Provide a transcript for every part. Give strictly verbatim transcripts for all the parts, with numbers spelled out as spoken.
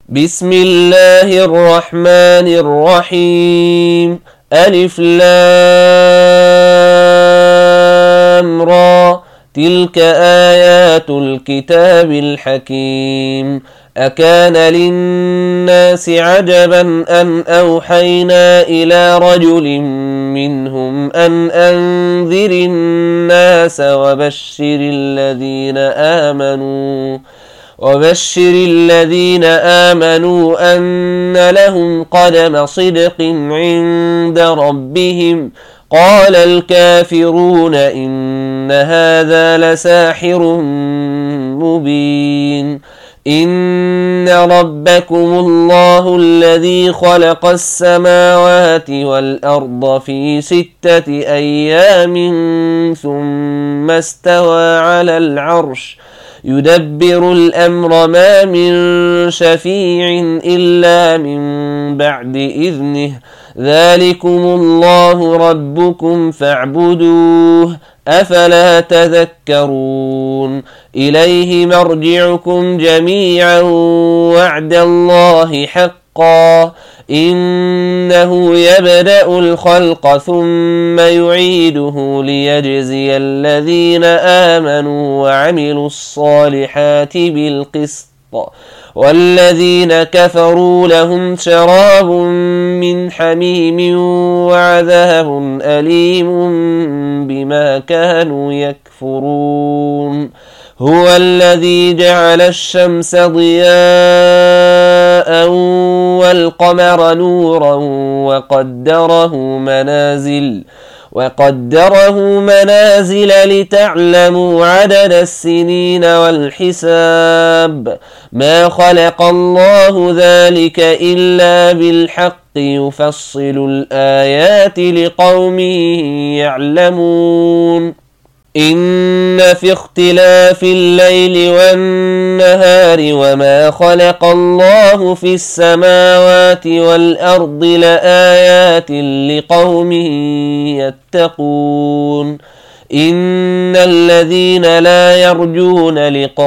بسم الله الرحمن الرحيم. ألف لام را، تلك آيات الكتاب الحكيم. أكان للناس عجبا أن أوحينا إلى رجل منهم أن أنذر الناس وبشر الذين آمنوا وبشر الذين آمنوا أن لهم قدم صدق عند ربهم. قال الكافرون إن هذا لساحر مبين. إن ربكم الله الذي خلق السماوات والأرض في ستة أيام ثم استوى على العرش يدبر الأمر ما من شفيع إلا من بعد إذنه. ذلكم الله ربكم فاعبدوه أفلا تذكرون. إليه مرجعكم جميعا وعد الله حقا إنه يبدأ الخلق ثم يعيده ليجزي الذين آمنوا وعملوا الصالحات بالقسط والذين كفروا لهم شراب من حميم وعذاب أليم بما كانوا يكفرون. هو الذي جعل الشمس ضياء والقمر نورا وقدره منازل وقدره منازل لتعلموا عدد السنين والحساب. ما خلق الله ذلك إلا بالحق يفصل الآيات لقوم يعلمون. إن في اختلاف الليل والنهار وما خلق الله في السماوات والأرض لآيات لقوم يتقون. إن الذين لا يرجون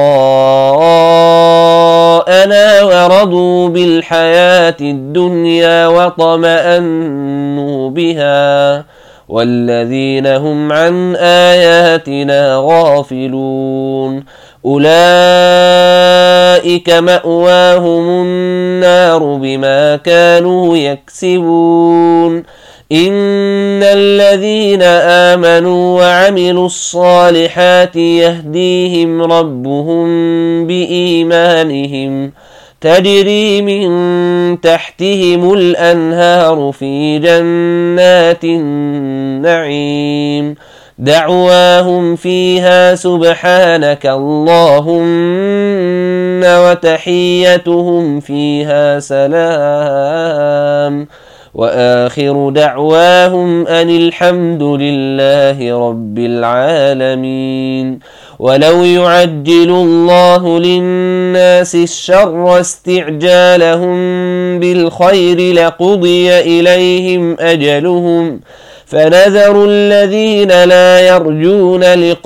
لقاءنا ورضوا بالحياة الدنيا وطمأنوا بها والذين هم عن آياتنا غافلون أولئك مأواهم النار بما كانوا يكسبون. إن الذين آمنوا وعملوا الصالحات يهديهم ربهم بإيمانهم تجري من تحتهم الأنهار في جنات النعيم. دعواهم فيها سبحانك اللهم وتحيتهم فيها سلام وآخر دعواهم أن الحمد لله رب العالمين. ولو يعجل الله للناس الشر استعجالهم بالخير لقضي إليهم أجلهم فنذر الذين لا يرجون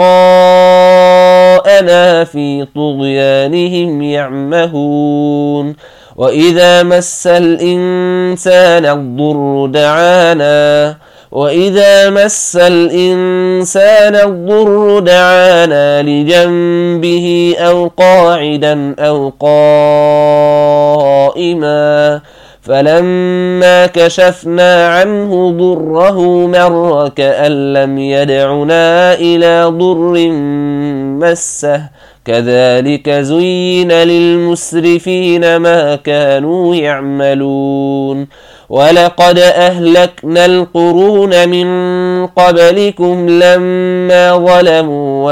لقاءنا في طغيانهم يعمهون. وإذا مس الإنسان الضر دعانا وإذا مس الإنسان الضر دعانا لجنبه أو قاعدا أو قائما فلما كشفنا عنه ضره مر كأن لم يدعنا إلى ضر مسه. كذلك زين للمسرفين ما كانوا يعملون. ولقد أهلكنا القرون من قبلكم لما ظلموا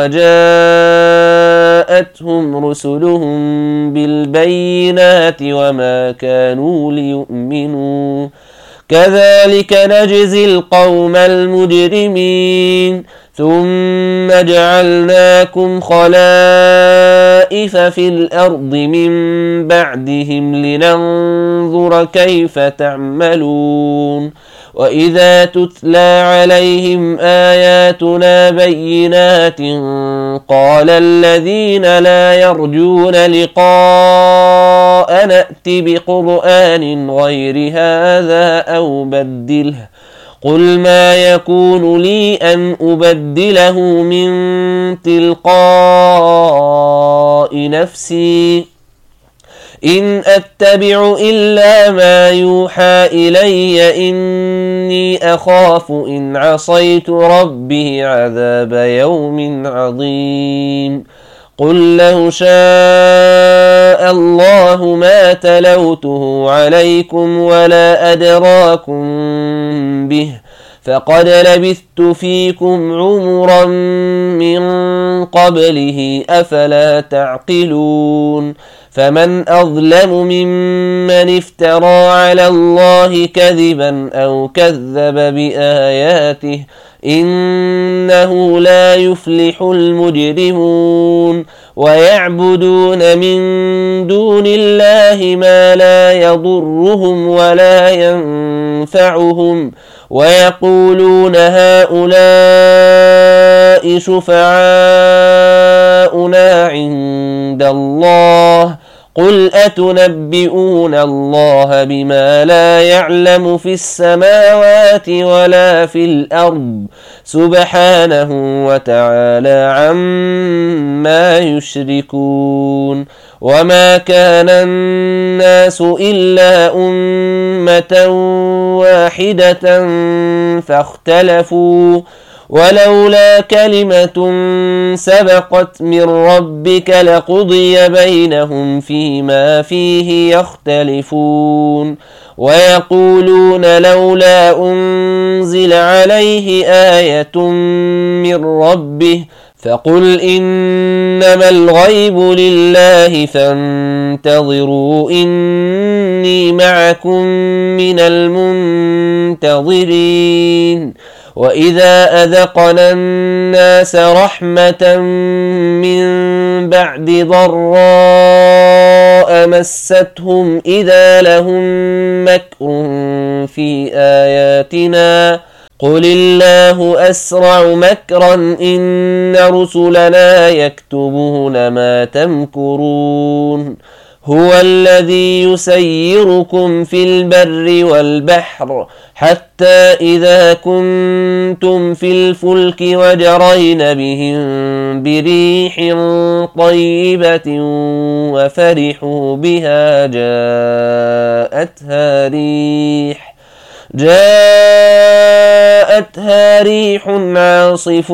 وجاءتهم رسلهم بالبينات وما كانوا ليؤمنوا. كذلك نجزي القوم المجرمين. ثم جعلناكم خلائف في الأرض من بعدهم لننظر كيف تعملون. وإذا تتلى عليهم آياتنا بينات قال الذين لا يرجون لقاء أن ائت بقرآن غير هذا أو بدله قل ما يكون لي أن أبدله من تلقاء نفسي إن أتبع إلا ما يوحى إلي إني أخاف إن عصيت ربي عذاب يوم عظيم قل لو شاء الله ما تلوته عليكم ولا أدراكم به فقد لبثت فيكم عمرا من قبله أفلا تعقلون فمن أظلم ممن افترى على الله كذبا أو كذب بآياته إنه لا يفلح المجرمون ويعبدون من دون الله ما لا يضرهم ولا ينفعهم ويقولون هؤلاء شفعاؤنا عند الله قل أتنبئون الله بما لا يعلم في السماوات ولا في الأرض سبحانه وتعالى عما يشركون وما كان الناس إلا أمة واحدة فاختلفوا ولولا كلمة سبقت من ربك لقضي بينهم فيما فيه يختلفون ويقولون لولا أنزل عليه آية من ربه فقل إنما الغيب لله فانتظروا إني معكم من المنتظرين وإذا أذقنا الناس رحمة من بعد ضراء مستهم إذا لهم مكر في آياتنا قل الله أسرع مكرا إن رسلنا يكتبون ما تمكرون هو الذي يسيركم في البر والبحر حتى إذا كنتم في الفلك وجرين بهم بريح طيبة وفرحوا بها جاءتها ريح جاءتها ريح عاصف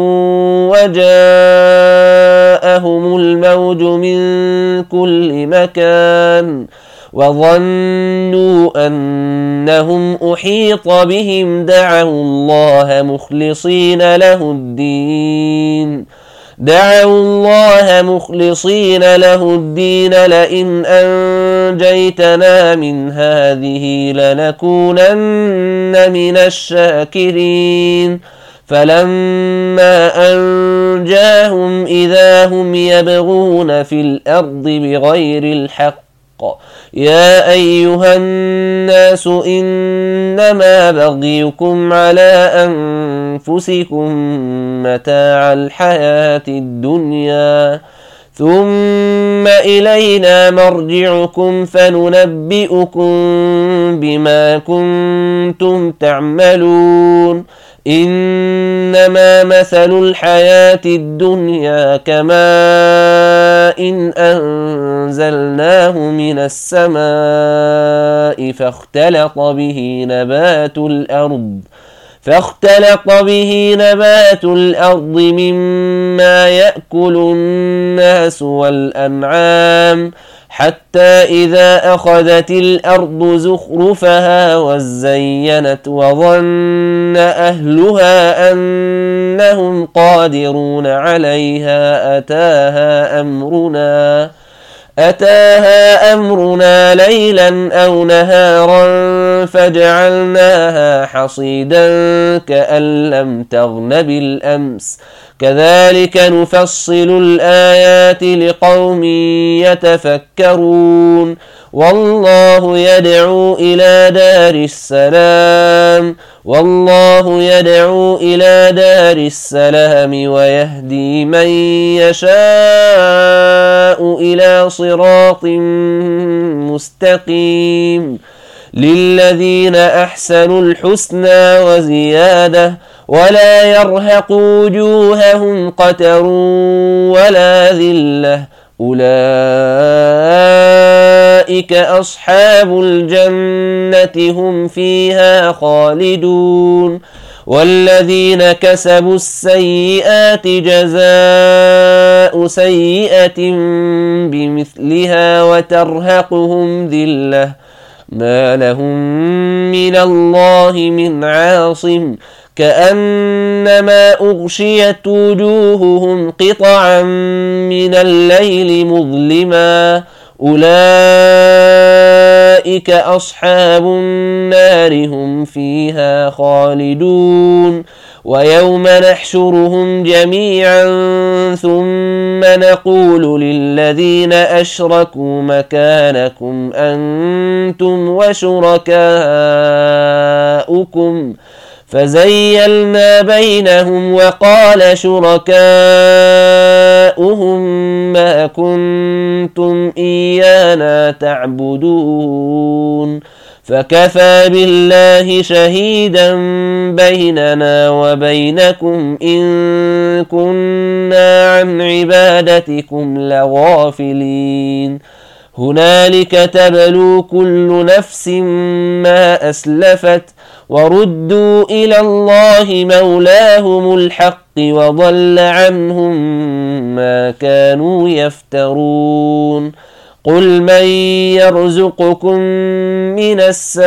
وجاءهم الموج من كل مكان وظنوا أنهم أحيط بهم دعوا الله مخلصين له الدين دعوا الله مخلصين له الدين لئن أنجيتنا من هذه لنكونن من الشاكرين فلما أنجاهم إذا هم يبغون في الأرض بغير الحق يا أيها الناس إنما بغيكم على أنفسكم متاع الحياة الدنيا ثم إلينا مرجعكم فننبئكم بما كنتم تعملون إنما مثل الحياة الدنيا كماء إن أنزلناه من السماء فاختلط به نبات الأرض فاختلط به نبات الأرض مما يأكل الناس والأنعام حتى إذا أخذت الأرض زخرفها وزينت وظن أهلها أنهم قادرون عليها أتاها أمرنا أتاها أمرنا ليلا أو نهارا فجعلناها حصيدا كأن لم تغن بالأمس كذلك نفصل الآيات لقوم يتفكرون والله يدعو إلى دار السلام والله يدعو إلى دار السلام ويهدي من يشاء إلى صراط مستقيم للذين أحسنوا الحسنى وزيادة ولا يرهق وجوههم قتر ولا ذلة أولئك أصحاب الجنة هم فيها خالدون والذين كسبوا السيئات جزاء سيئة بمثلها وترهقهم ذلة ما لهم من الله من عاصم كأنما أغشيت وجوههم قطعا من الليل مظلما أولئك أصحاب النار هم فيها خالدون ويوم نحشرهم جميعا ثم نقول للذين أشركوا مكانكم أنتم وشركاؤكم فزيلنا بينهم وقال شركاؤهم ما كنتم إيانا تعبدون فكفى بالله شهيدا بيننا وبينكم إن كنا عن عبادتكم لغافلين هنالك تبلو كل نفس ما أسلفت وردوا إلى الله مولاهم الحق وضل عنهم ما كانوا يفترون قل من يرزقكم من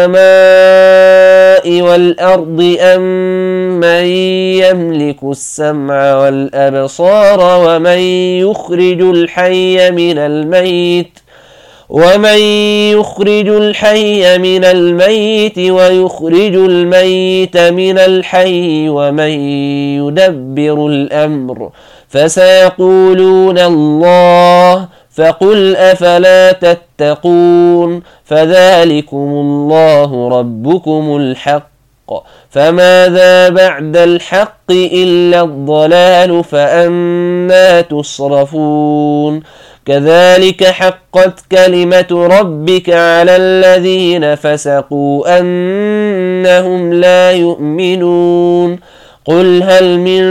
السماء والأرض أم من يملك السمع والأبصار ومن يخرج الحي من الميت ومن يخرج الحي من الميت ويخرج الميت من الحي ومن يدبر الأمر فسيقولون الله فقل أفلا تتقون فذلكم الله ربكم الحق فماذا بعد الحق إلا الضلال فأنى تصرفون كذلك حقت كلمة ربك على الذين فسقوا أنهم لا يؤمنون قل هل من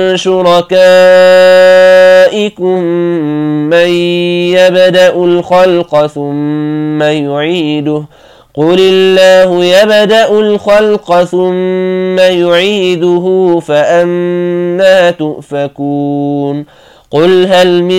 شركائكم من يبدأ الخلق ثم يعيده قل الله يبدأ الخلق ثم يعيده فأنى تؤفكون قل هل من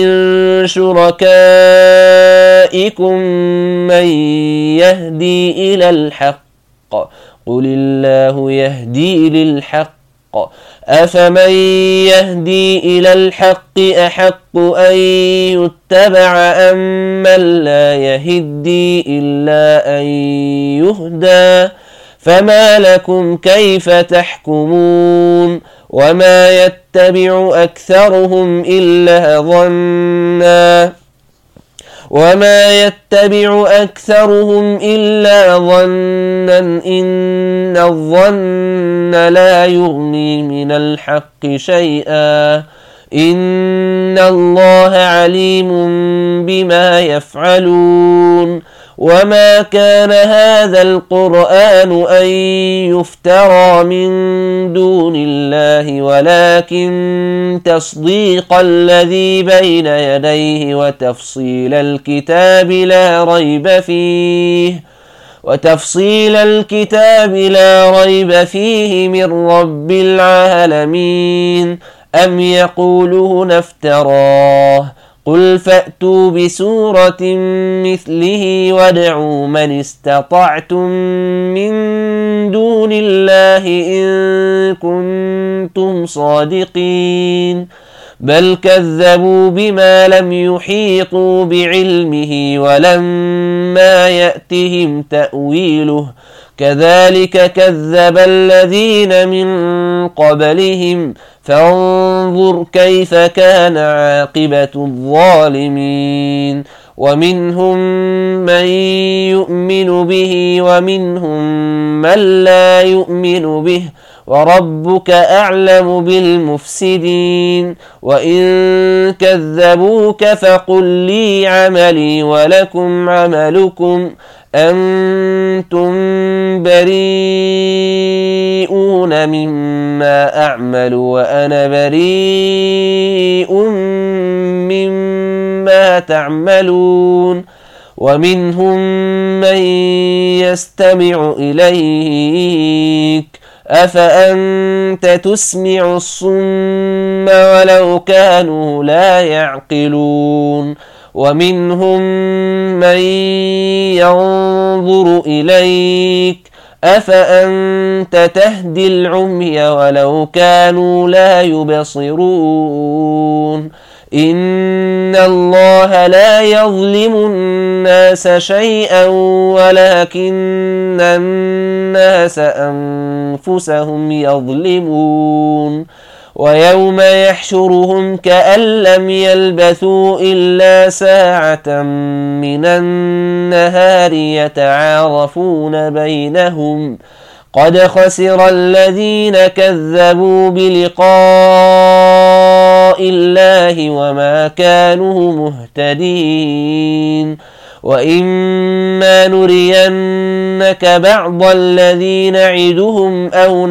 شركائكم من يهدي إلى الحق قل الله يهدي للحق أفمن يهدي إلى الحق أحق أن يتبع أم من لا يهدي إلا أن يهدى فما لكم كيف تحكمون وما يتبع أكثرهم إلا ظنا وما يتبع أكثرهم إلا ظنا إن الظن لا يغني من الحق شيئا إن الله عليم بما يفعلون وما كان هذا القرآن أن يفترى من دون الله ولكن تصديق الذي بين يديه وتفصيل الكتاب لا ريب فيه وتفصيل الكتاب لا ريب فيه من رب العالمين أم يقولون افتراه قل فأتوا بسورة مثله وادعوا من استطعتم من دون الله إن كنتم صادقين بل كذبوا بما لم يحيطوا بعلمه ولما يأتهم تأويله كذلك كذب الذين من قبلهم فانظر كيف كان عاقبة الظالمين ومنهم من يؤمن به ومنهم من لا يؤمن به وربك أعلم بالمفسدين وإن كذبوك فقل لي عملي ولكم عملكم أنتم بريئون مما أعمل وأنا بريء مما تعملون ومنهم من يستمع إليك أفأنت تسمع الصم ولو كانوا لا يعقلون ومنهم من ينظر إليك أفأنت تهدي العمي ولو كانوا لا يبصرون إن الله لا يظلم الناس شيئا ولكن الناس أنفسهم يظلمون ويوم يحشرهم كأن لم يلبثوا إلا ساعة من النهار يتعارفون بينهم قد خسر الذين كذبوا بلقاء الله وما كانوا مهتدين وإما نرينك بعض الذي نعدهم أو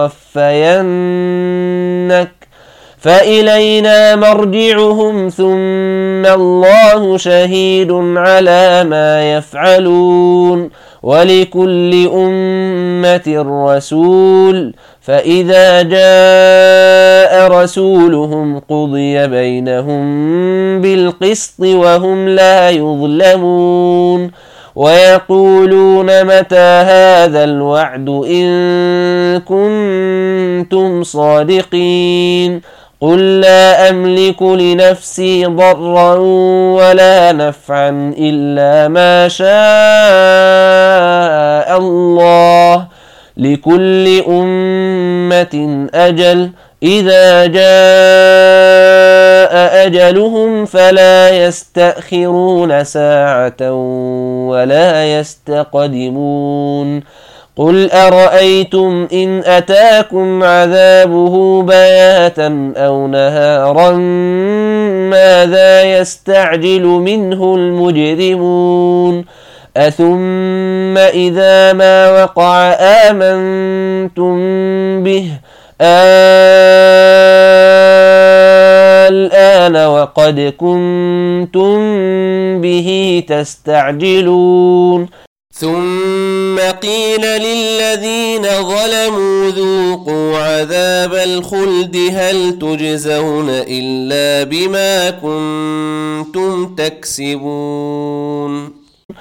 نتوفينك فإلينا مرجعهم ثم الله شهيد على ما يفعلون ولكل أمة رسول فإذا جاء رسولهم قضي بينهم بالقسط وهم لا يظلمون ويقولون متى هذا الوعد إن كنتم صادقين قل لا أملك لنفسي ضرا ولا نفعا إلا ما شاء الله لكل أمة أجل إذا جاء أجلهم فلا يستأخرون ساعة ولا يستقدمون قل أرأيتم إن أتاكم عذابه بياتا أو نهارا ماذا يستعجل منه المجرمون أثم إذا ما وقع آمنتم به الآن وقد كنتم به تستعجلون ثم قيل للذين ظلموا ذوقوا عذاب الخلد هل تجزون إلا بما كنتم تكسبون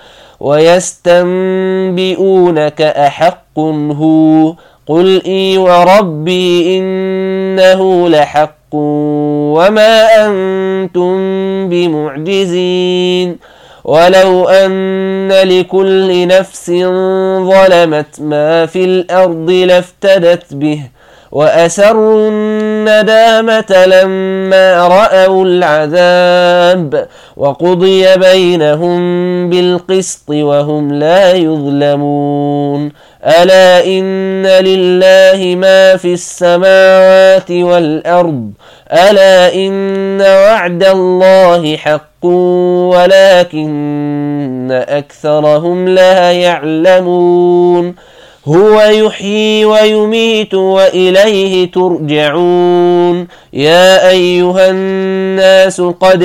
ويستنبئونك أحق هو قل إي وربي إنه لحق وما أنتم بمعجزين ولو أن لكل نفس ظلمت ما في الأرض لافتدت به وأسروا الندامة لما رأوا العذاب وقضي بينهم بالقسط وهم لا يظلمون ألا إن لله ما في السماوات والأرض ألا إن وعد الله حق ولكن أكثرهم لا يعلمون هو يحيي ويميت وإليه ترجعون يا أيها الناس قد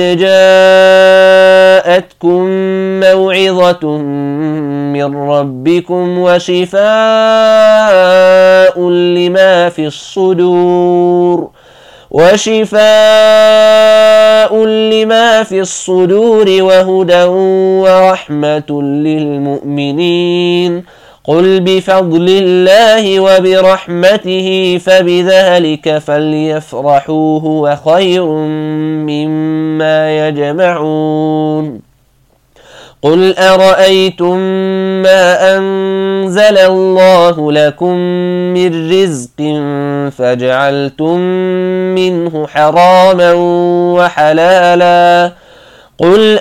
جاءتكم موعظة من ربكم وشفاء لما في الصدور وشفاء لما في الصدور وهدى ورحمة للمؤمنين قل بفضل الله وبرحمته فبذلك فليفرحوا هو خير مما يجمعون قل أرأيتم ما أنزل الله لكم من رزق فجعلتم منه حراما وحلالا قل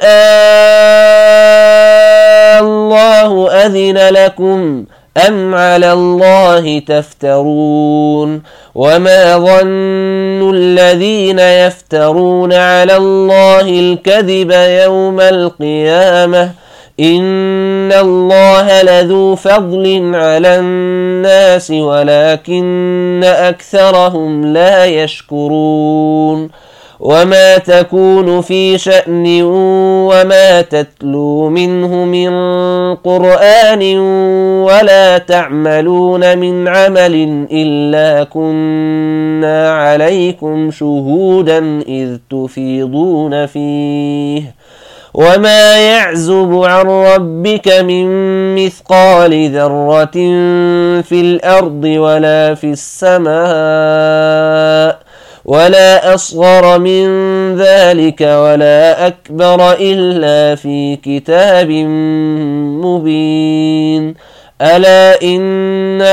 آه الله أذن لكم أم على الله تفترون وما ظن الذين يفترون على الله الكذب يوم القيامة إن الله لذو فضل على الناس ولكن أكثرهم لا يشكرون وما تكون في شأن وما تتلو منه من قرآن ولا تعملون من عمل إلا كنا عليكم شهودا إذ تفيضون فيه وما يعزب عن ربك من مثقال ذرة في الأرض ولا في السماء ولا أصغر من ذلك ولا أكبر إلا في كتاب مبين ألا إن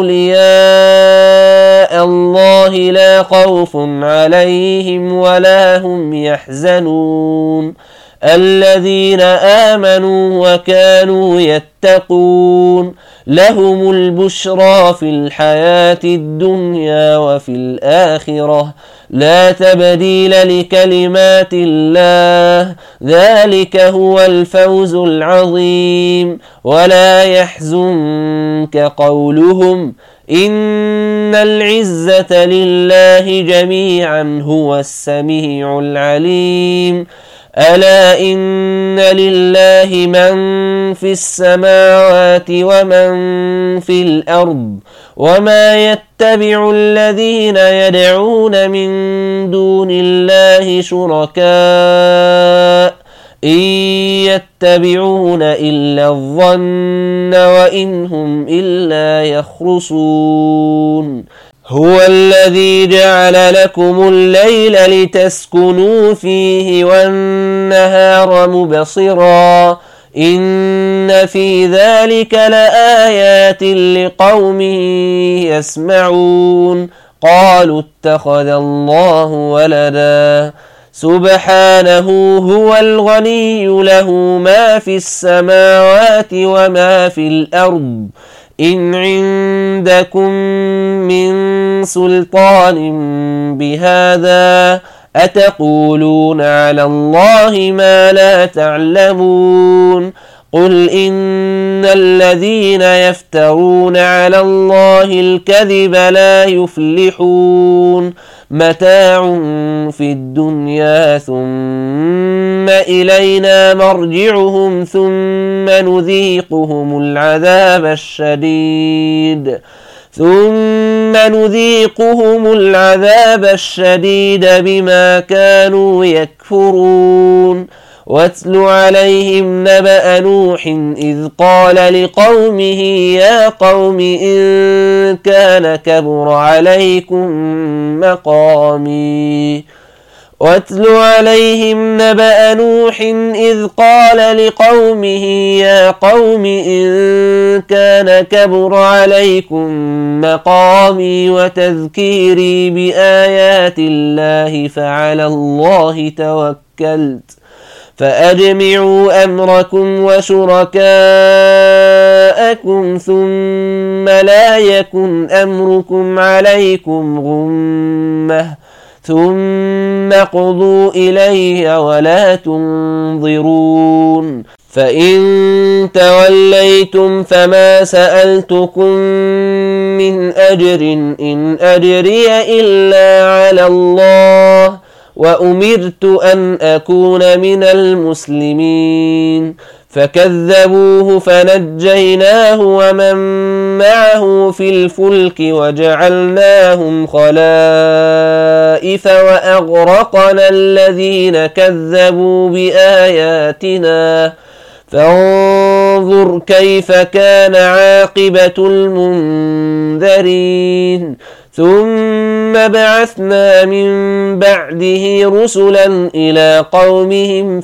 أولياء الله لا خوف عليهم ولا هم يحزنون الذين آمنوا وكانوا يتقون لهم البشرى في الحياة الدنيا وفي الآخرة لا تبديل لكلمات الله ذلك هو الفوز العظيم ولا يحزنك قولهم إن العزة لله جميعا هو السميع العليم ألا إن لله من في السماوات ومن في الأرض وما يتبع الذين يدعون من دون الله شركاء إن يتبعون إلا الظن وإن هم إلا يخرصون هو الذي جعل لكم الليل لتسكنوا فيه والنهار مبصرا إن في ذلك لآيات لقوم يسمعون قالوا اتخذ الله ولدا سبحانه هو الغني له ما في السماوات وما في الأرض إن عندكم من سلطان بهذا أتقولون على الله ما لا تعلمون قل إن الذين يفترون على الله الكذب لا يفلحون متاع في الدنيا ثم إلينا مرجعهم ثم نذيقهم العذاب الشديد ثم نذيقهم العذاب الشديد بما كانوا يكفرون واتل عليهم نبأ نوح إذ قال لقومه يا قوم إن كان كبر عليكم مقامي واتل عليهم نبأ نوح إذ قال لقومه يا قوم إن كان كبر عليكم مقامي وتذكيري بآيات الله فعلى الله توكلت فأجمعوا أمركم وشركاءكم ثم لا يكن أمركم عليكم غمة ثم قضوا إلي ولا تنظرون فإن توليتم فما سألتكم من أجر إن أجري إلا على الله وأمرت أن أكون من المسلمين فكذبوه فنجيناه ومن معه في الفلك وجعلناهم خلائف وأغرقنا الذين كذبوا بآياتنا فانظر كيف كان عاقبة المنذرين ثم بعثنا من بعده رسلا إلى قومهم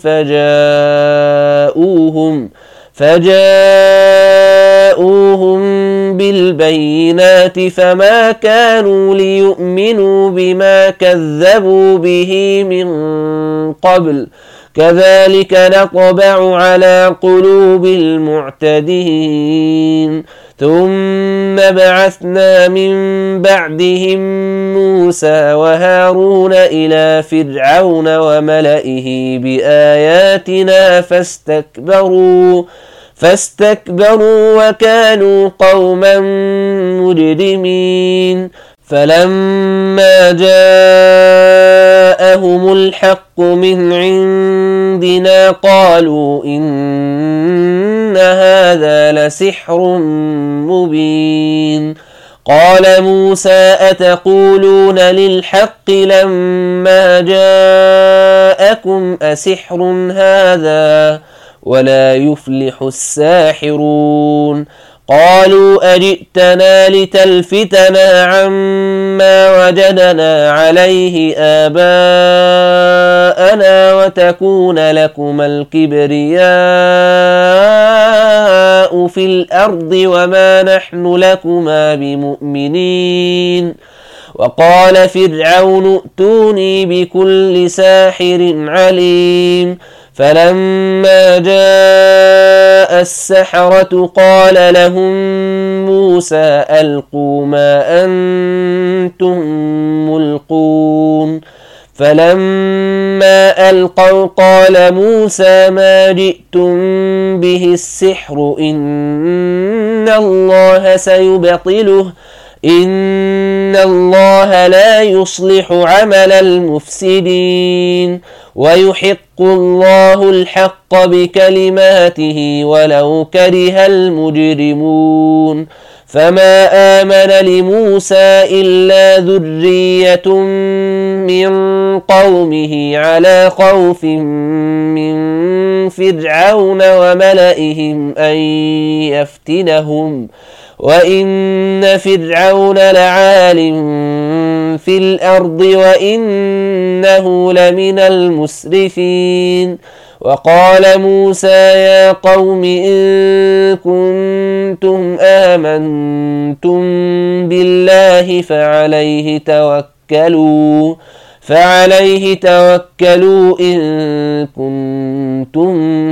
فجاءوهم فجاءوهم بالبينات بالبينات فما كانوا ليؤمنوا بما كذبوا به من قبل كذلك نطبع على قلوب المعتدين ثم بعثنا من بعدهم موسى وهارون إلى فرعون وملئه بآياتنا فاستكبروا فاستكبروا وكانوا قوما مجرمين فلما جاءهم الحق من عندنا قالوا إن هذا لسحر مبين قال موسى أتقولون للحق لما جاءكم أسحر هذا ولا يفلح الساحرون قالوا أجئتنا لتلفتنا عما وجدنا عليه آباءنا وتكون لكما الكبرياء في الأرض وما نحن لكما بمؤمنين وقال فرعون ائتوني بكل ساحر عليم فلما جاء السحرة قال لهم موسى ألقوا ما أنتم ملقون فلما ألقوا قال موسى ما جئتم به السحر إن الله سيبطله إن الله لا يصلح عمل المفسدين ويحق الله الحق بكلماته ولو كره المجرمون فما آمن لموسى إلا ذرية من قومه على خوف من فرعون وملئهم أن يفتنهم وإن فرعون لعال في الأرض وإنه لمن المسرفين وقال موسى يا قوم إن كنتم آمنتم بالله فعليه توكلوا فعليه توكلوا إن كنتم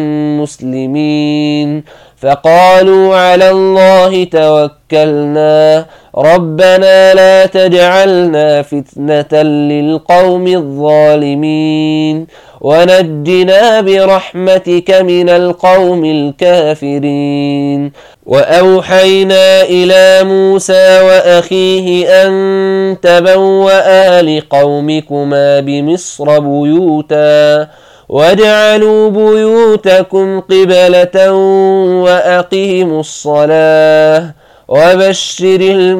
مسلمين فقالوا على الله توكلنا ربنا لا تجعلنا فتنة للقوم الظالمين ونجنا برحمتك من القوم الكافرين وأوحينا إلى موسى وأخيه أن تبوأ لقومكما بمصر بيوتا واجعلوا بيوتكم قبلة وأقيموا الصلاة وبشر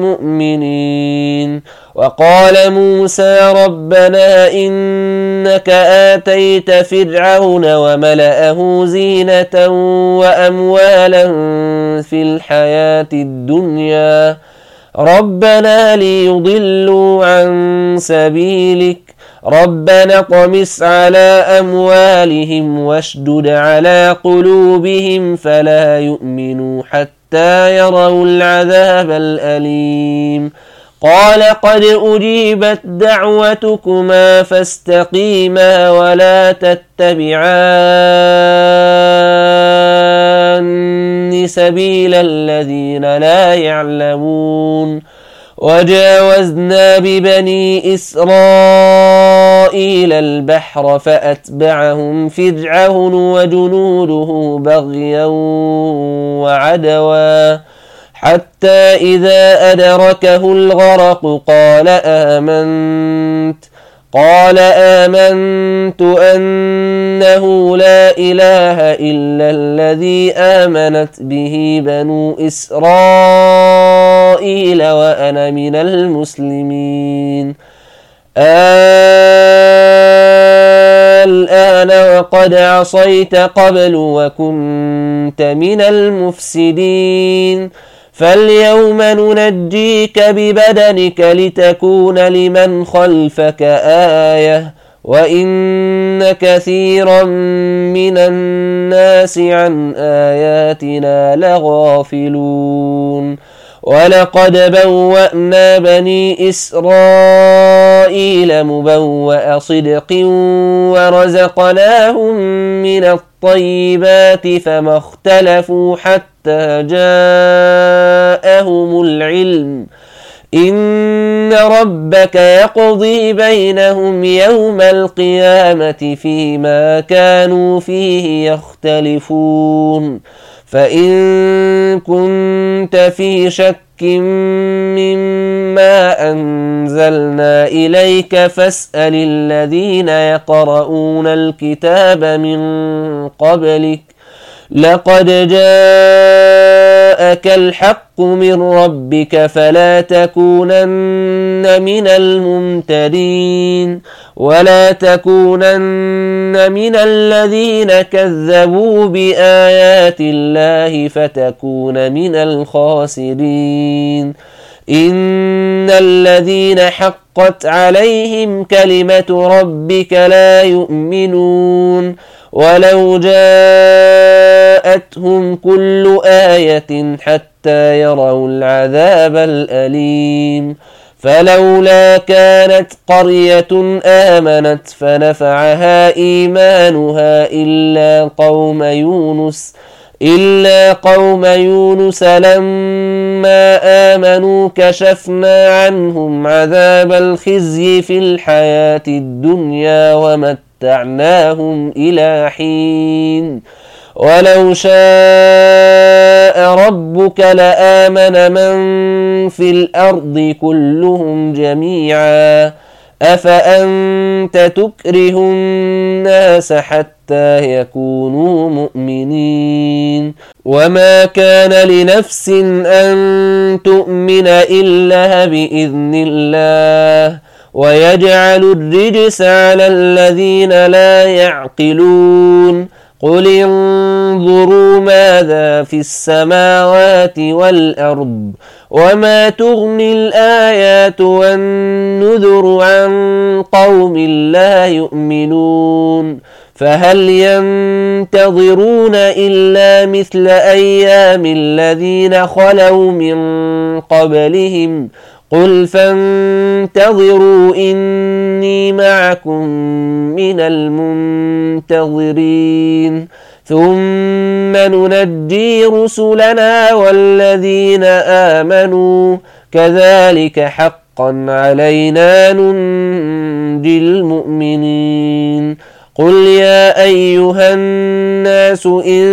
المؤمنين وقال موسى ربنا إنك آتيت فرعون وملأه زينة وأموالا في الحياة الدنيا ربنا ليضلوا عن سبيلك ربنا اطمس على أموالهم واشدد على قلوبهم فلا يؤمنوا حتى يروا العذاب الأليم قال قد أجيبت دعوتكما فاستقيما ولا تتبعان سبيل الذين لا يعلمون وجاوزنا ببني إسرائيل البحر فأتبعهم فرعون وجنوده بغيا وعدوا حتى إذا أدركه الغرق قال آمنت قال آمنت أنه لا إله إلا الذي آمنت به بنو إسرائيل وأنا من المسلمين الآن وقد عصيت قبل وكنت من المفسدين فاليوم ننجيك ببدنك لتكون لمن خلفك آية وإن كثيرا من الناس عن آياتنا لغافلون ولقد بوأنا بني إسرائيل مبوأ صدق ورزقناهم من الطيبات فما اختلفوا حتى جاءهم العلم إن ربك يقضي بينهم يوم القيامة فيما كانوا فيه يختلفون فإن كنت في شك مما أنزلنا إليك فاسأل الذين يقرؤون الكتاب من قبلك لقد جاءك الحق من ربك فلا تكونن من الممترين ولا تكونن من الذين كذبوا بآيات الله فتكون من الخاسرين إن الذين حقت عليهم كلمة ربك لا يؤمنون ولو جاءتهم كل آية حتى يروا العذاب الأليم فلولا كانت قرية آمنت فنفعها إيمانها إلا قوم يونس إلا قوم يونس لما آمنوا كشفنا عنهم عذاب الخزي في الحياة الدنيا ومتعناهم إلى حين ولو شاء ربك لآمن من في الأرض كلهم جميعا أفأنت تكره الناس حتى يكونوا مؤمنين وما كان لنفس أن تؤمن إلا بإذن الله ويجعل الرجس على الذين لا يعقلون قل انظروا ماذا في السماوات والأرض وما تغني الآيات والنذر عن قوم لا يؤمنون فهل ينتظرون إلا مثل أيام الذين خلوا من قبلهم قل فانتظروا إني معكم من المنتظرين ثم ننجي رسلنا والذين آمنوا كذلك حقا علينا ننجي المؤمنين قل يا أيها الناس إن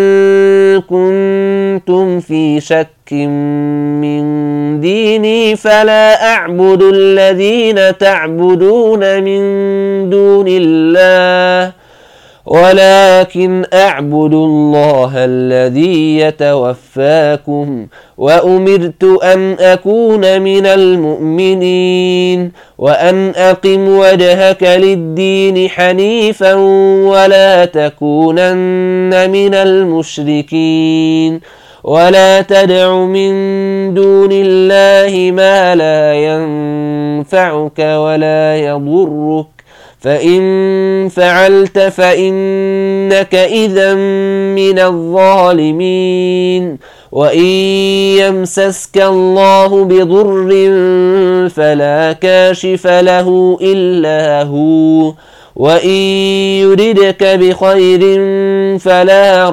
كنتم في شك من ديني فلا أعبد الذين تعبدون من دون الله ولكن أعبد الله الذي يتوفاكم وأمرت أن أكون من المؤمنين وأن أقم وجهك للدين حنيفا ولا تكونن من المشركين ولا تدع من دون الله ما لا ينفعك ولا يضرك فإن فعلت فإنك إذا من الظالمين وإن يمسسك الله بضر فلا كاشف له إلا هو وإن يردك بخير فلا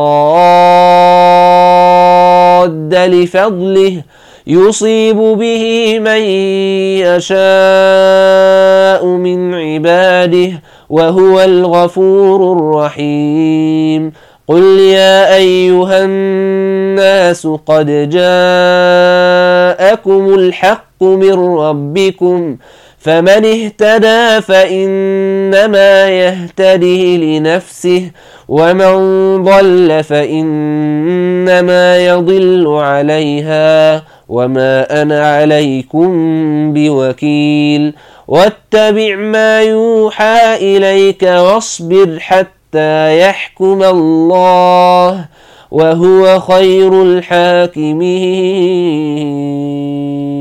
راد لفضله يصيب به من يشاء من عباده وهو الغفور الرحيم قل يا أيها الناس قد جاءكم الحق من ربكم فمن اهتدى فإنما يهتدي لنفسه ومن ضل فإنما يضل عليها وما أنا عليكم بوكيل واتبع ما يوحى إليك واصبر حتى يحكم الله وهو خير الحاكمين.